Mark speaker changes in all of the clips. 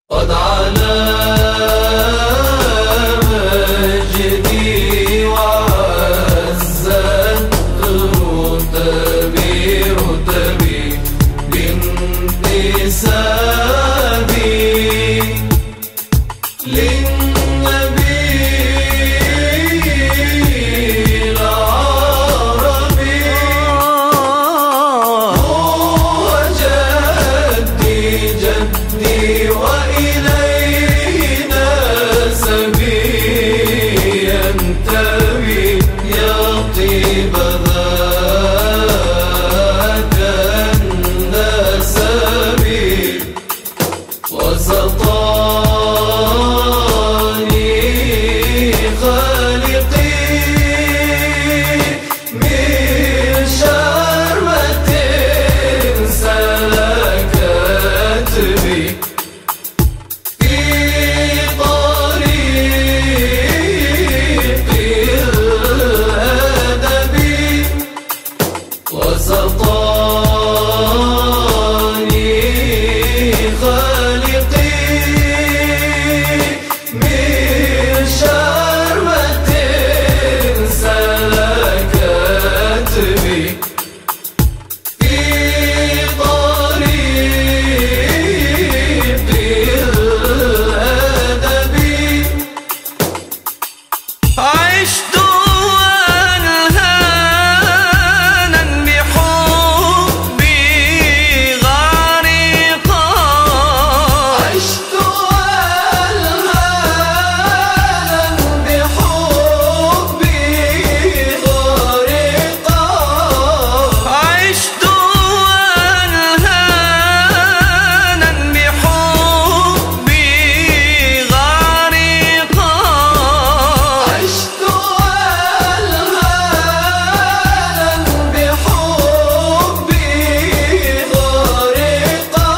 Speaker 1: قد علا مجدي وعزت رتبي بانتسابي للنبي العربي. هو جدي وإليه نسبي ينتمي يا طيب ذاك النسب وسطاني خالقي من شربة سلكت بي في طريق الأدب وسطاني خالقي من شربة سلكت بي في طريق الأدب. عشت ألهانا بحبي غارقا عشت ألهانا بحبي غارقا عشت ألهانا بحبي غارقا عشت ألهانا بحبي غارقا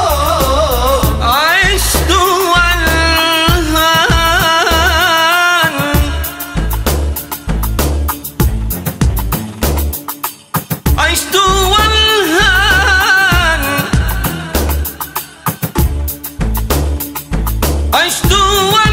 Speaker 1: عشت والهان عشت